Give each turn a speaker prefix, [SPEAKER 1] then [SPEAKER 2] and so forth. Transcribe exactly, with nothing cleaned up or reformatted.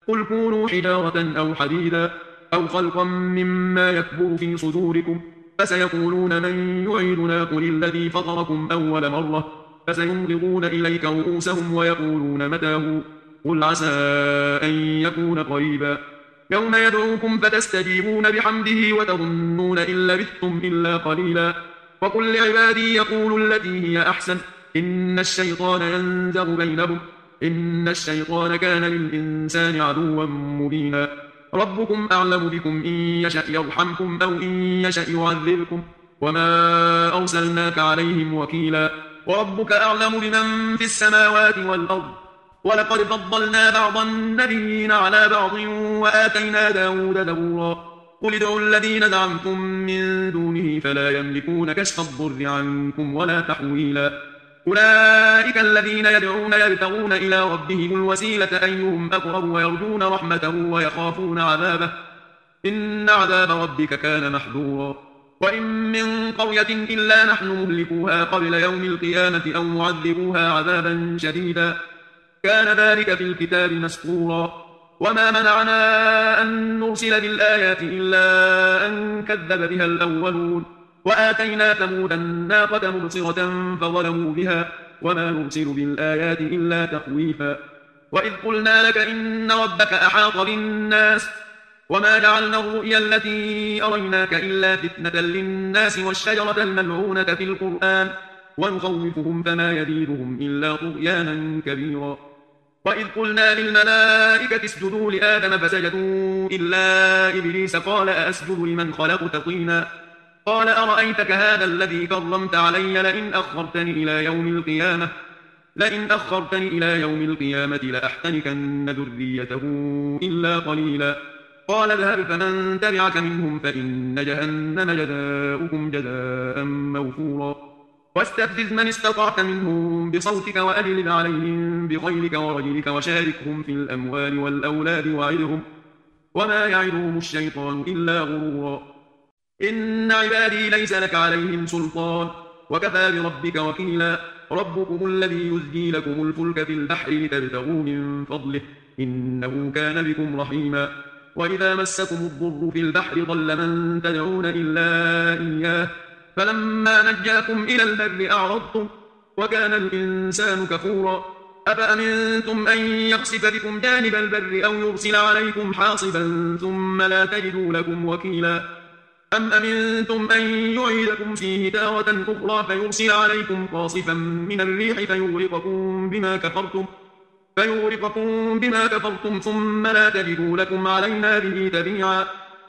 [SPEAKER 1] قل كونوا حجارة أو حديدا أو خلقا مما يكبر في صدوركم، فسيقولون من يعيدنا قل الذي فطركم أول مرة، فسينغضون إليك رؤوسهم ويقولون متى، قل عسى أن يكون قريبا. يوم يدعوكم فتستجيبون بحمده وتظنون إن لبثتم إلا قليلا. وقل لعبادي يقولوا التي هي أحسن إن الشيطان ينزغ بينهم إن الشيطان كان للإنسان عدوا مبينا. ربكم أعلم بكم إن يشأ يرحمكم أو إن يشأ يعذبكم وما أرسلناك عليهم وكيلا. وربك أعلم بمن في السماوات والأرض ولقد فضلنا بعض النبيين على بعض وآتينا داود زبورا. قل ادعوا الذين زعمتم من دونه فلا يملكون كشف الضر عنكم ولا تحويلا. أولئك الذين يدعون يبتغون إلى ربهم الوسيلة أيهم أقرب ويرجون رحمته ويخافون عذابه إن عذاب ربك كان محذورا. وإن من قرية إلا نحن مهلكوها قبل يوم القيامة أو معذبوها عذابا شديدا كان ذلك في الكتاب مسطورا. وما منعنا أن نرسل بالآيات إلا أن كذب بها الأولون وآتينا ثمود الناقة مبصرة فظلموا بها وما نرسل بالآيات إلا تخويفا. وإذ قلنا لك إن ربك أحاط بالناس وما جعلنا الرؤيا التي أريناك إلا فتنة للناس والشجرة الملعونة في القرآن ونخوفهم فما يزيدهم إلا طغيانا كبيرا. وإذ قلنا للملائكة اسجدوا لآدم فسجدوا إلا إبليس قال أأسجد لمن خلقت طينا قال أرأيتك هذا الذي كرمت علي لئن أخرتني إلى يوم القيامة لئن أخرتني إلى يوم القيامة لأحتنكن ذريته إلا قليلا. قال اذهب فمن تبعك منهم فإن جهنم جزاؤكم جزاء موفورا. واستفزز من استطعت منهم بصوتك وأجلب عليهم بخيلك ورجلك وشاركهم في الأموال والأولاد وعدهم وما يعدهم الشيطان إلا غرورا. إن عبادي ليس لك عليهم سلطان وكفى بربك وكيلا. ربكم الذي يزجي لكم الفلك في البحر لتبتغوا من فضله إنه كان بكم رحيما. وإذا مسكم الضر في البحر ضل من تدعون إلا إياه فلما نجاكم إلى البر أعرضتم وكان الإنسان كفورا. أفأمنتم أن يخسف بكم جانب البر أو يرسل عليكم حاصبا ثم لا تجدوا لكم وكيلا. أم أمنتم أن يعيدكم فيه تارة أخرى فيرسل عليكم قاصفا من الريح فيغرقكم بما كفرتم فيغرقكم بما كفرتم ثم لا تجدوا لكم علينا به تبيعا.